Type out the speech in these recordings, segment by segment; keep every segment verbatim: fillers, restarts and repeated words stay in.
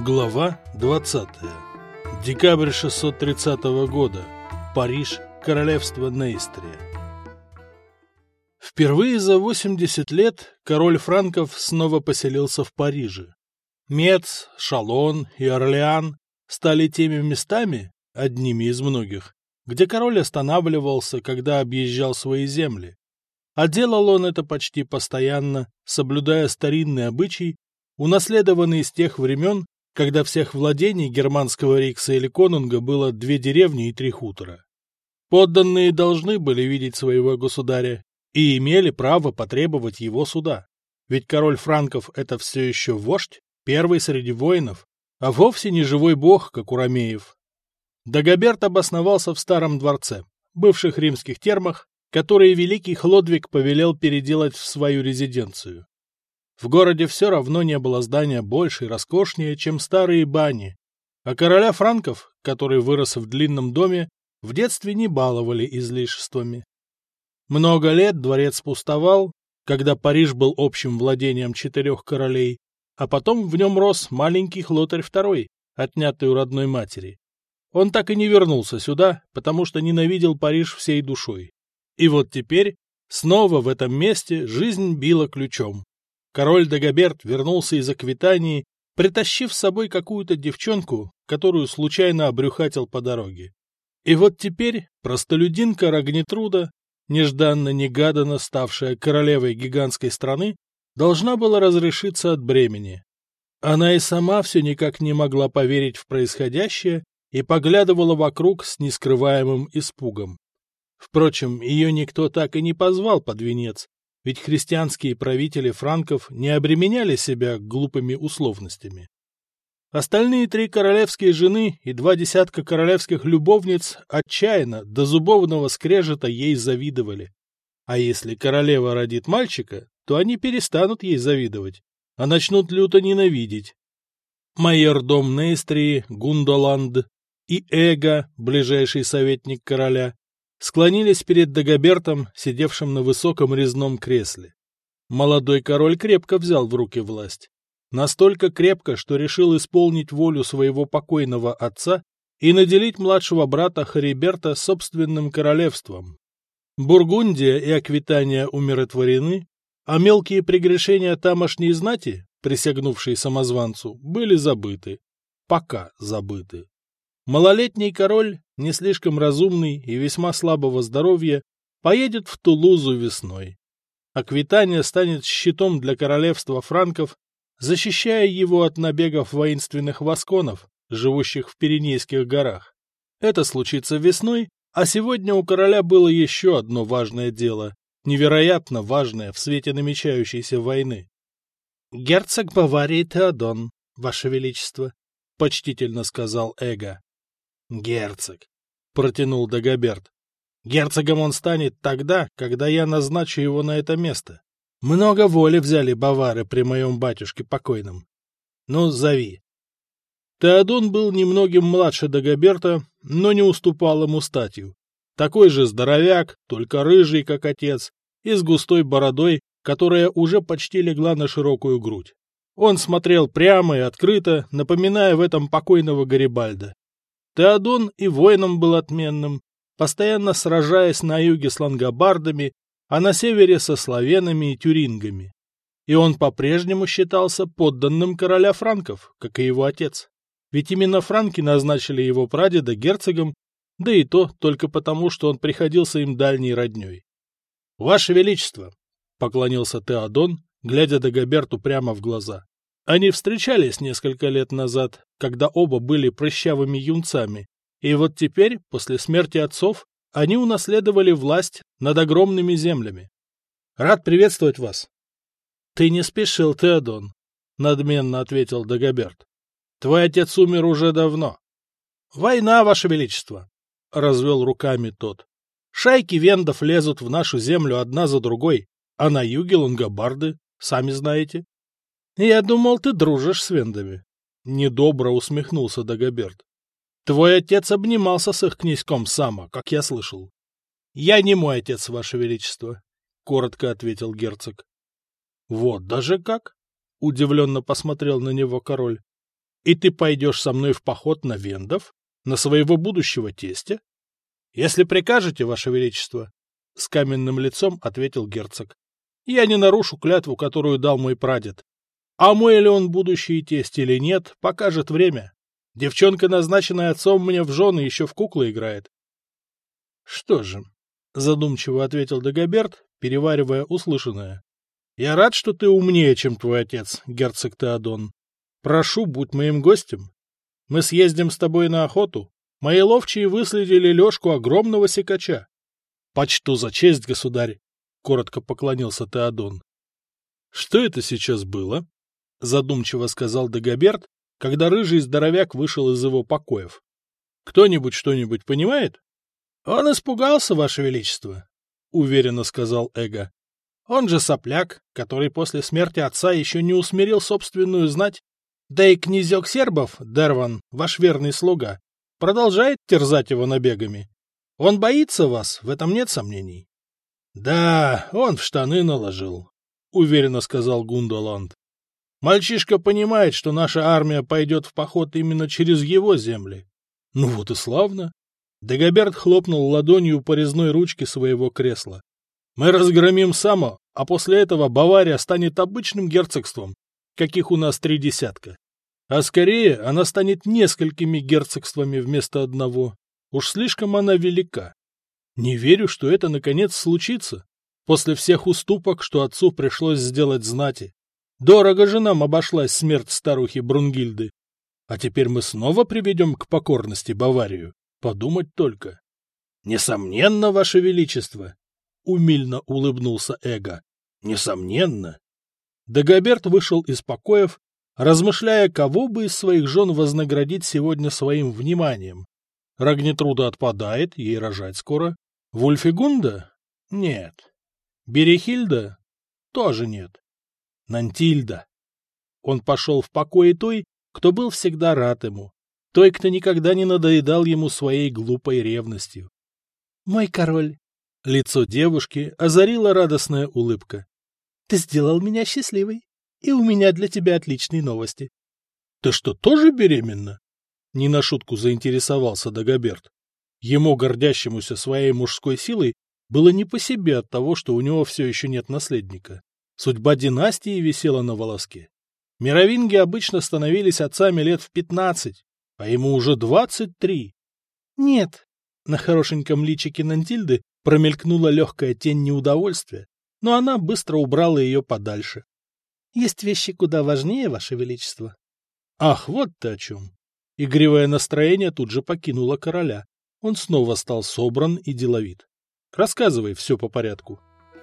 Глава двадцатая. Декабрь шестьсот тридцатого года. Париж, королевство Нейстрия. Впервые за восемьдесят лет король франков снова поселился в Париже. Мец, Шалон и Орлеан стали теми местами, одними из многих, где король останавливался, когда объезжал свои земли. А делал он это почти постоянно, соблюдая старинный обычай, унаследованный с тех времен, когда всех владений германского рикса или конунга было две деревни и три хутора. Подданные должны были видеть своего государя и имели право потребовать его суда, ведь король франков — это все еще вождь, первый среди воинов, а вовсе не живой бог, как у ромеев. Дагоберт обосновался в старом дворце, бывших римских термах, которые великий Хлодвиг повелел переделать в свою резиденцию. В городе все равно не было здания больше и роскошнее, чем старые бани, а короля франков, который вырос в длинном доме, в детстве не баловали излишествами. Много лет дворец пустовал, когда Париж был общим владением четырех королей, а потом в нем рос маленький Хлотарь второй, отнятый у родной матери. Он так и не вернулся сюда, потому что ненавидел Париж всей душой. И вот теперь, снова в этом месте, жизнь била ключом. Король Дагоберт вернулся из Аквитании, притащив с собой какую-то девчонку, которую случайно обрюхатил по дороге. И вот теперь простолюдинка Рагнетруда, нежданно-негаданно ставшая королевой гигантской страны, должна была разрешиться от бремени. Она и сама все никак не могла поверить в происходящее и поглядывала вокруг с нескрываемым испугом. Впрочем, ее никто так и не позвал под венец, ведь христианские правители франков не обременяли себя глупыми условностями. Остальные три королевские жены и два десятка королевских любовниц отчаянно до зубовного скрежета ей завидовали. А если королева родит мальчика, то они перестанут ей завидовать, а начнут люто ненавидеть. Майордом Нейстрии, Гундоланд и Эго, ближайший советник короля, склонились перед Дагобертом, сидевшим на высоком резном кресле. Молодой король крепко взял в руки власть. Настолько крепко, что решил исполнить волю своего покойного отца и наделить младшего брата Хариберта собственным королевством. Бургундия и Аквитания умиротворены, а мелкие прегрешения тамошней знати, присягнувшей самозванцу, были забыты. Пока забыты. Малолетний король, не слишком разумный и весьма слабого здоровья, поедет в Тулузу весной. Аквитания станет щитом для королевства франков, защищая его от набегов воинственных васконов, живущих в Пиренейских горах. Это случится весной, а сегодня у короля было еще одно важное дело, невероятно важное в свете намечающейся войны. — Герцог Баварии Теодон, ваше величество, — почтительно сказал Эго. — Герцог, — протянул Дагоберт. — Герцогом он станет тогда, когда я назначу его на это место. Много воли взяли бавары при моем батюшке покойном. Ну, зови. Теодон был немногим младше Дагоберта, но не уступал ему статью. Такой же здоровяк, только рыжий, как отец, и с густой бородой, которая уже почти легла на широкую грудь. Он смотрел прямо и открыто, напоминая в этом покойного Гарибальда. Теодон и воином был отменным, постоянно сражаясь на юге с лангобардами, а на севере со славянами и тюрингами. И он по-прежнему считался подданным короля франков, как и его отец. Ведь именно франки назначили его прадеда герцогом, да и то только потому, что он приходился им дальней родней. — Ваше Величество! — поклонился Теодон, глядя Дагоберту прямо в глаза. Они встречались несколько лет назад, когда оба были прыщавыми юнцами, и вот теперь, после смерти отцов, они унаследовали власть над огромными землями. Рад приветствовать вас. — Ты не спешил, Теодон, — надменно ответил Дагоберт. — Твой отец умер уже давно. — Война, ваше величество, — развел руками тот. — Шайки вендов лезут в нашу землю одна за другой, а на юге лангобарды, сами знаете. — Я думал, ты дружишь с вендами. Недобро усмехнулся Дагоберт. Твой отец обнимался с их князьком Сама, как я слышал. — Я не мой отец, ваше величество, — коротко ответил герцог. — Вот даже как? — удивленно посмотрел на него король. И ты пойдешь со мной в поход на вендов, на своего будущего тестя? — Если прикажете, ваше величество, — с каменным лицом ответил герцог, — я не нарушу клятву, которую дал мой прадед. А мой ли он будущий тесть или нет, покажет время. Девчонка, назначенная отцом мне в жены, еще в куклы играет. — Что же, — задумчиво ответил Дагоберт, переваривая услышанное. — Я рад, что ты умнее, чем твой отец, герцог Теодон. Прошу, будь моим гостем. Мы съездим с тобой на охоту. Мои ловчие выследили Лёшку огромного сикача. — Почту за честь, государь, — коротко поклонился Теодон. — Что это сейчас было? — задумчиво сказал Дагоберт, когда рыжий здоровяк вышел из его покоев. — Кто-нибудь что-нибудь понимает? — Он испугался, ваше величество, — уверенно сказал Эго. — Он же сопляк, который после смерти отца еще не усмирил собственную знать. Да и князек сербов, Дерван, ваш верный слуга, продолжает терзать его набегами. Он боится вас, в этом нет сомнений. — Да, он в штаны наложил, — уверенно сказал Гундоланд. Мальчишка понимает, что наша армия пойдет в поход именно через его земли. Ну вот и славно. Дагоберт хлопнул ладонью по резной ручке своего кресла. Мы разгромим Само, а после этого Бавария станет обычным герцогством, каких у нас три десятка. А скорее она станет несколькими герцогствами вместо одного. Уж слишком она велика. Не верю, что это наконец случится, после всех уступок, что отцу пришлось сделать знати. Дорого же нам обошлась смерть старухи Брунгильды. А теперь мы снова приведем к покорности Баварию. Подумать только. — Несомненно, ваше величество, — умильно улыбнулся Эго. — Несомненно. Дагоберт вышел из покоев, размышляя, кого бы из своих жен вознаградить сегодня своим вниманием. Рагнетруда отпадает, ей рожать скоро. Вульфигунда? Нет. Берехильда? Тоже нет. Нантильда. Он пошел в покои той, кто был всегда рад ему, той, кто никогда не надоедал ему своей глупой ревностью. «Мой король!» Лицо девушки озарила радостная улыбка. «Ты сделал меня счастливой, и у меня для тебя отличные новости». «Ты что, тоже беременна?» Не на шутку заинтересовался Дагоберт. Ему, гордящемуся своей мужской силой, было не по себе от того, что у него все еще нет наследника. Судьба династии висела на волоске. Мировинги обычно становились отцами лет в пятнадцать, а ему уже двадцать три. Нет, на хорошеньком личике Нантильды промелькнула легкая тень неудовольствия, но она быстро убрала ее подальше. Есть вещи куда важнее, ваше величество. Ах, вот ты о чем. Игривое настроение тут же покинуло короля. Он снова стал собран и деловит. Рассказывай все по порядку.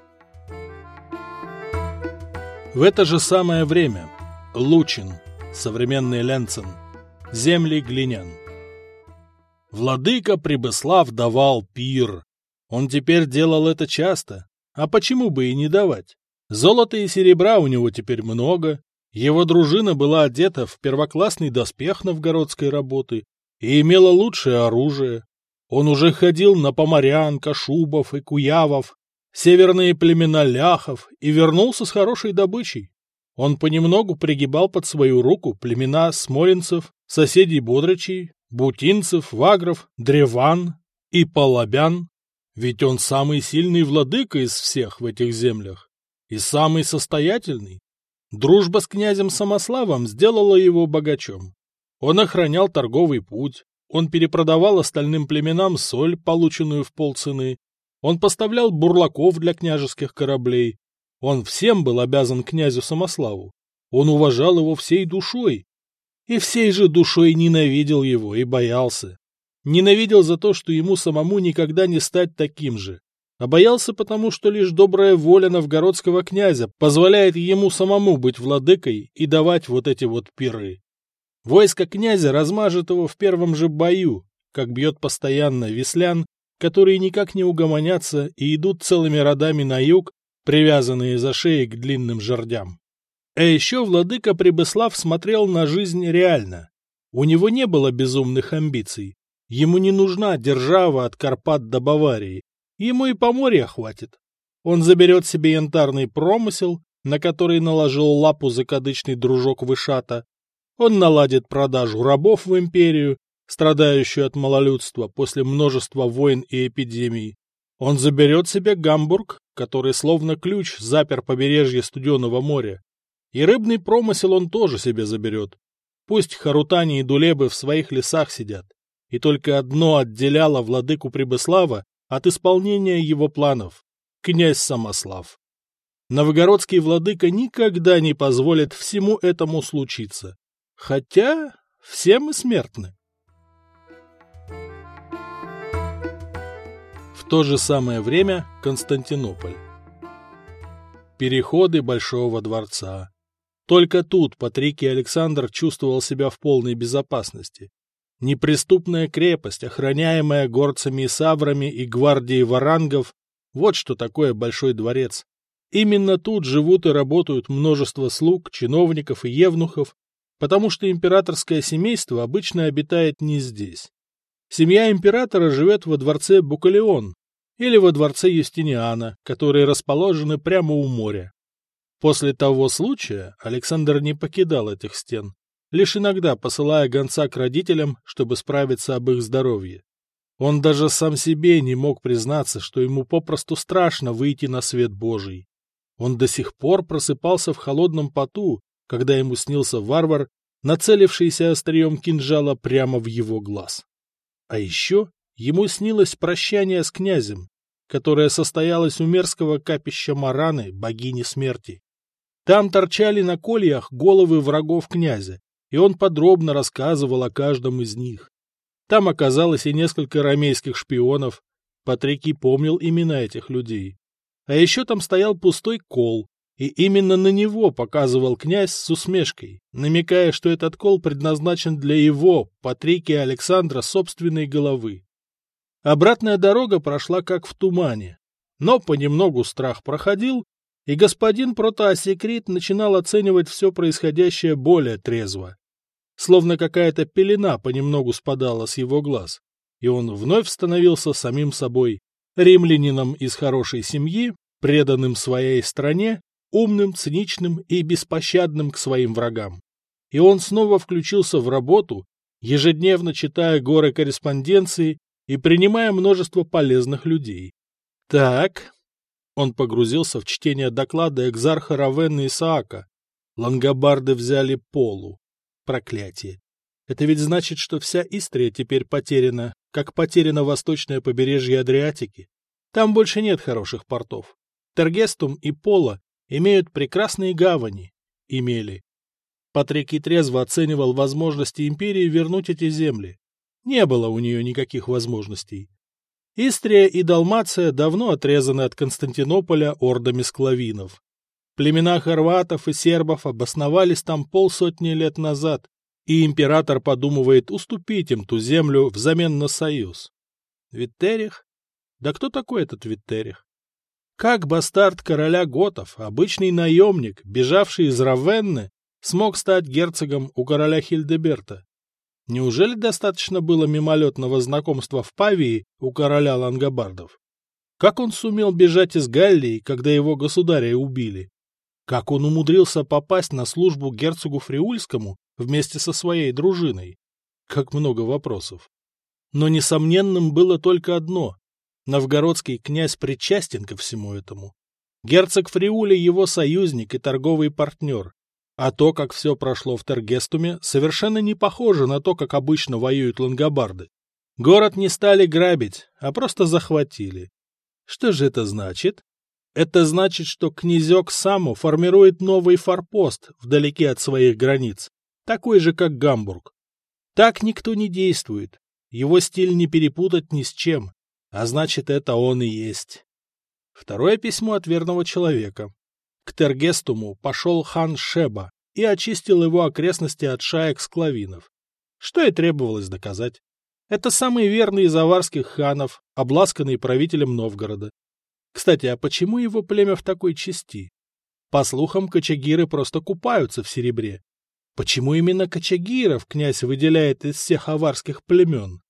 В это же самое время Лучин, современный Ленцен, земли глинян. Владыка Прибыслав давал пир. Он теперь делал это часто, а почему бы и не давать? Золота и серебра у него теперь много, его дружина была одета в первоклассный доспех новгородской работы и имела лучшее оружие. Он уже ходил на поморян, кашубов и куявов, северные племена ляхов и вернулся с хорошей добычей. Он понемногу пригибал под свою руку племена смолинцев, соседей бодричей, бутинцев, вагров, древан и полобян, ведь он самый сильный владыка из всех в этих землях и самый состоятельный. Дружба с князем Самославом сделала его богачом. Он охранял торговый путь, он перепродавал остальным племенам соль, полученную в полцены, он поставлял бурлаков для княжеских кораблей. Он всем был обязан князю Самославу. Он уважал его всей душой. И всей же душой ненавидел его и боялся. Ненавидел за то, что ему самому никогда не стать таким же. А боялся потому, что лишь добрая воля новгородского князя позволяет ему самому быть владыкой и давать вот эти вот пиры. Войско князя размажет его в первом же бою, как бьет постоянно вислян, которые никак не угомонятся и идут целыми родами на юг, привязанные за шеи к длинным жердям. А еще владыка Прибыслав смотрел на жизнь реально. У него не было безумных амбиций. Ему не нужна держава от Карпат до Баварии. Ему и поморья хватит. Он заберет себе янтарный промысел, на который наложил лапу закадычный дружок Вышата. Он наладит продажу рабов в империю, страдающую от малолюдства после множества войн и эпидемий. Он заберет себе Гамбург, который словно ключ запер побережье Студеного моря. И рыбный промысел он тоже себе заберет. Пусть Харутани и Дулебы в своих лесах сидят. И только одно отделяло владыку Прибыслава от исполнения его планов — князь Самослав. Новгородский владыка никогда не позволит всему этому случиться. Хотя все мы смертны. В то же самое время Константинополь. Переходы Большого дворца. Только тут Патрикий Александр чувствовал себя в полной безопасности. Неприступная крепость, охраняемая горцами и саврами и гвардией варангов, вот что такое Большой дворец. Именно тут живут и работают множество слуг, чиновников и евнухов, потому что императорское семейство обычно обитает не здесь. Семья императора живет во дворце Букалеон или во дворце Юстиниана, которые расположены прямо у моря. После того случая Александр не покидал этих стен, лишь иногда посылая гонца к родителям, чтобы справиться об их здоровье. Он даже сам себе не мог признаться, что ему попросту страшно выйти на свет Божий. Он до сих пор просыпался в холодном поту, когда ему снился варвар, нацелившийся острием кинжала прямо в его глаз. А еще ему снилось прощание с князем, которое состоялось у мерзкого капища Мараны, богини смерти. Там торчали на кольях головы врагов князя, и он подробно рассказывал о каждом из них. Там оказалось и несколько ромейских шпионов. Патрикий помнил имена этих людей. А еще там стоял пустой кол, и именно на него показывал князь с усмешкой, намекая, что этот кол предназначен для его, Патрикия Александра, собственной головы. Обратная дорога прошла как в тумане, но понемногу страх проходил, и господин Протоасекрит начинал оценивать все происходящее более трезво. Словно какая-то пелена понемногу спадала с его глаз, и он вновь становился самим собой, римлянином из хорошей семьи, преданным своей стране, умным, циничным и беспощадным к своим врагам. И он снова включился в работу, ежедневно читая горы корреспонденции и принимая множество полезных людей. Так, он погрузился в чтение доклада экзарха Равенны Исаака. Лангобарды взяли Полу. Проклятие. Это ведь значит, что вся Истрия теперь потеряна, как потеряно восточное побережье Адриатики. Там больше нет хороших портов. Тергестум и Пола имеют прекрасные гавани. Имели. Патрикий трезво оценивал возможности империи вернуть эти земли. Не было у нее никаких возможностей. Истрия и Далмация давно отрезаны от Константинополя ордами склавинов. Племена хорватов и сербов обосновались там полсотни лет назад, и император подумывает уступить им ту землю взамен на союз. Виттерих? Да кто такой этот Виттерих? Как бастард короля готов, обычный наемник, бежавший из Равенны, смог стать герцогом у короля Хильдеберта? Неужели достаточно было мимолетного знакомства в Павии у короля лангобардов? Как он сумел бежать из Галлии, когда его государя убили? Как он умудрился попасть на службу герцогу Фриульскому вместе со своей дружиной? Как много вопросов. Но несомненным было только одно. Новгородский князь причастен ко всему этому. Герцог Фриули его союзник и торговый партнер. А то, как все прошло в Тергестуме, совершенно не похоже на то, как обычно воюют лангобарды. Город не стали грабить, а просто захватили. Что же это значит? Это значит, что князек Саму формирует новый форпост вдалеке от своих границ, такой же, как Гамбург. Так никто не действует, его стиль не перепутать ни с чем, а значит, это он и есть. Второе письмо от верного человека. К Тергестуму пошел хан Шеба и очистил его окрестности от шаек склавинов. Что и требовалось доказать. Это самый верный из аварских ханов, обласканный правителем Новгорода. Кстати, а почему его племя в такой части? По слухам, кочагиры просто купаются в серебре. Почему именно кочагиров князь выделяет из всех аварских племен?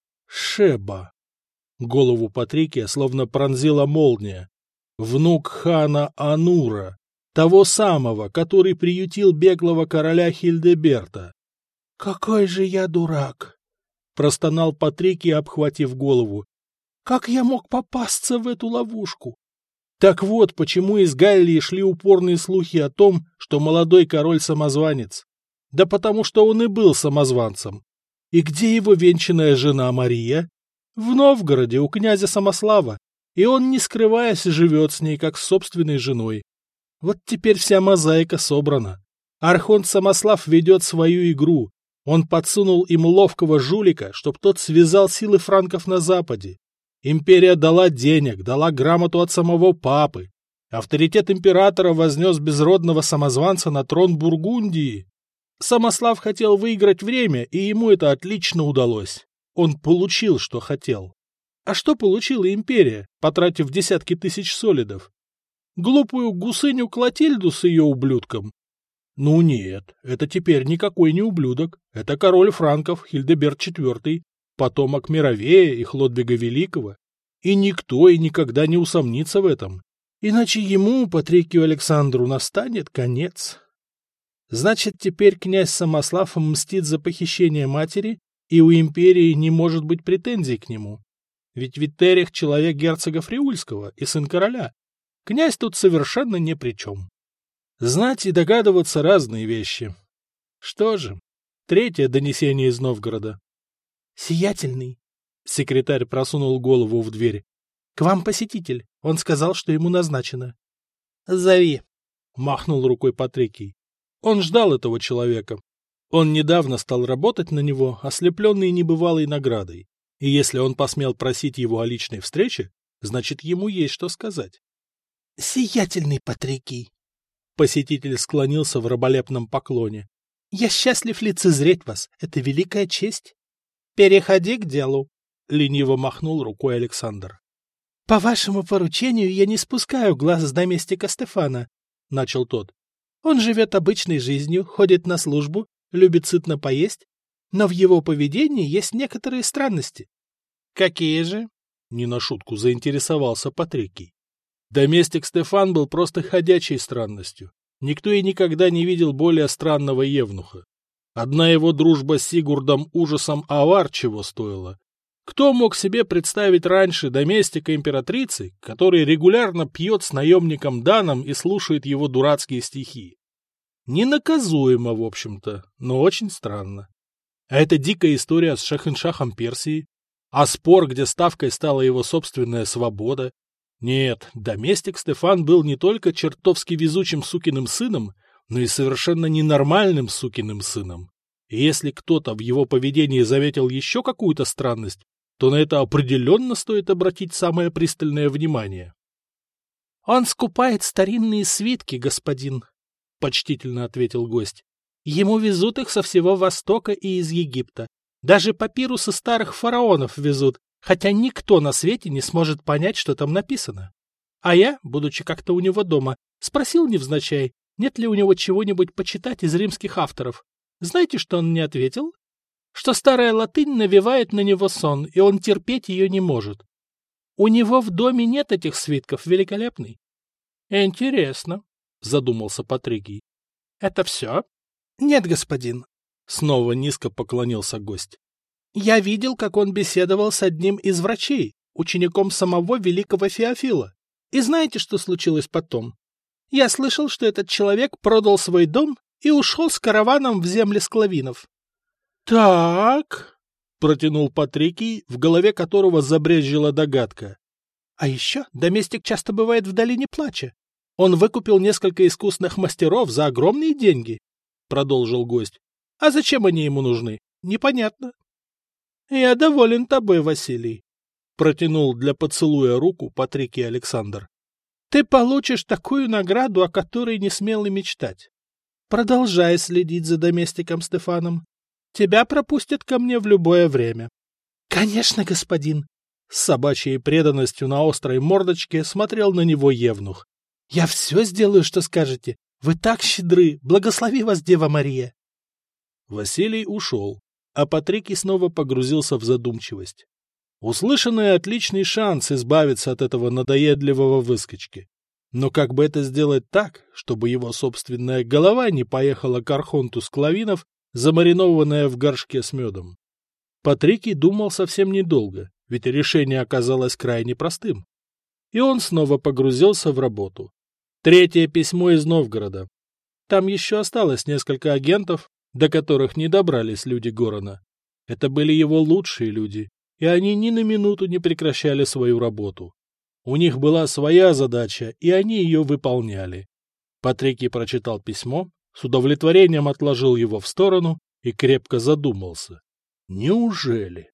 Шеба. Голову Патрикия словно пронзила молния. Внук хана Анура, того самого, который приютил беглого короля Хильдеберта. — Какой же я дурак! — простонал Патрикий, обхватив голову. — Как я мог попасться в эту ловушку? Так вот, почему из Галлии шли упорные слухи о том, что молодой король самозванец. Да потому что он и был самозванцем. И где его венчанная жена Мария? В Новгороде, у князя Самослава. И он, не скрываясь, живет с ней, как с собственной женой. Вот теперь вся мозаика собрана. Архонт Самослав ведет свою игру. Он подсунул им ловкого жулика, чтоб тот связал силы франков на западе. Империя дала денег, дала грамоту от самого папы. Авторитет императора вознес безродного самозванца на трон Бургундии. Самослав хотел выиграть время, и ему это отлично удалось. Он получил, что хотел. А что получила империя, потратив десятки тысяч солидов? Глупую гусыню Клотильду с ее ублюдком? Ну нет, это теперь никакой не ублюдок. Это король франков Хильдеберт четвёртый, потомок Мировея и Хлодвига Великого. И никто и никогда не усомнится в этом. Иначе ему, Патрикию Александру, настанет конец. Значит, теперь князь Самослав мстит за похищение матери, и у империи не может быть претензий к нему. Ведь Виттерих — человек герцога Фриульского и сын короля. Князь тут совершенно ни при чем. Знать и догадываться разные вещи. Что же, третье донесение из Новгорода. — Сиятельный. Секретарь просунул голову в дверь. — К вам посетитель. Он сказал, что ему назначено. — Зови. — махнул рукой Патрикий. Он ждал этого человека. Он недавно стал работать на него, ослепленный небывалой наградой. И если он посмел просить его о личной встрече, значит, ему есть что сказать. — Сиятельный Патрикий. Посетитель склонился в раболепном поклоне. — Я счастлив лицезреть вас. Это великая честь. — Переходи к делу. — лениво махнул рукой Александр. — По вашему поручению я не спускаю глаз с доместика Стефана, — начал тот. — Он живет обычной жизнью, ходит на службу, любит сытно поесть, но в его поведении есть некоторые странности. — Какие же? — не на шутку заинтересовался Патрикий. Доместик Стефан был просто ходячей странностью. Никто и никогда не видел более странного евнуха. Одна его дружба с Сигурдом ужасом авар чего стоила. Кто мог себе представить раньше доместика императрицы, который регулярно пьет с наемником Даном и слушает его дурацкие стихи? Ненаказуемо, в общем-то, но очень странно. А это дикая история с Шахиншахом Персии, а спор, где ставкой стала его собственная свобода. Нет, доместик Стефан был не только чертовски везучим сукиным сыном, но и совершенно ненормальным сукиным сыном. И если кто-то в его поведении заметил еще какую-то странность, то на это определенно стоит обратить самое пристальное внимание. — Он скупает старинные свитки, господин, — почтительно ответил гость. — Ему везут их со всего Востока и из Египта. Даже папирусы старых фараонов везут, хотя никто на свете не сможет понять, что там написано. А я, будучи как-то у него дома, спросил невзначай, нет ли у него чего-нибудь почитать из римских авторов. Знаете, что он мне ответил? Что старая латынь навевает на него сон, и он терпеть ее не может. У него в доме нет этих свитков, великолепный. — Интересно, — задумался Патрикий. — Это все? — Нет, господин. Снова низко поклонился гость. — Я видел, как он беседовал с одним из врачей, учеником самого великого Феофила. И знаете, что случилось потом? Я слышал, что этот человек продал свой дом и ушел с караваном в земли склавинов. — Так, — протянул Патрикий, в голове которого забрезжила догадка. — А еще доместик часто бывает в долине плача. Он выкупил несколько искусных мастеров за огромные деньги, — продолжил гость. — А зачем они ему нужны? Непонятно. — Я доволен тобой, Василий, — протянул для поцелуя руку Патрикий Александр. — Ты получишь такую награду, о которой не смел и мечтать. Продолжай следить за доместиком Стефаном. Тебя пропустят ко мне в любое время. — Конечно, господин. С собачьей преданностью на острой мордочке смотрел на него евнух. — Я все сделаю, что скажете. Вы так щедры. Благослови вас, Дева Мария. Василий ушел, а Патрикий снова погрузился в задумчивость. Услышанный отличный шанс избавиться от этого надоедливого выскочки. Но как бы это сделать так, чтобы его собственная голова не поехала к архонту Склавинов замаринованное в горшке с медом. Патрикий думал совсем недолго, ведь решение оказалось крайне простым. И он снова погрузился в работу. Третье письмо из Новгорода. Там еще осталось несколько агентов, до которых не добрались люди Горана. Это были его лучшие люди, и они ни на минуту не прекращали свою работу. У них была своя задача, и они ее выполняли. Патрикий прочитал письмо, с удовлетворением отложил его в сторону и крепко задумался. Неужели?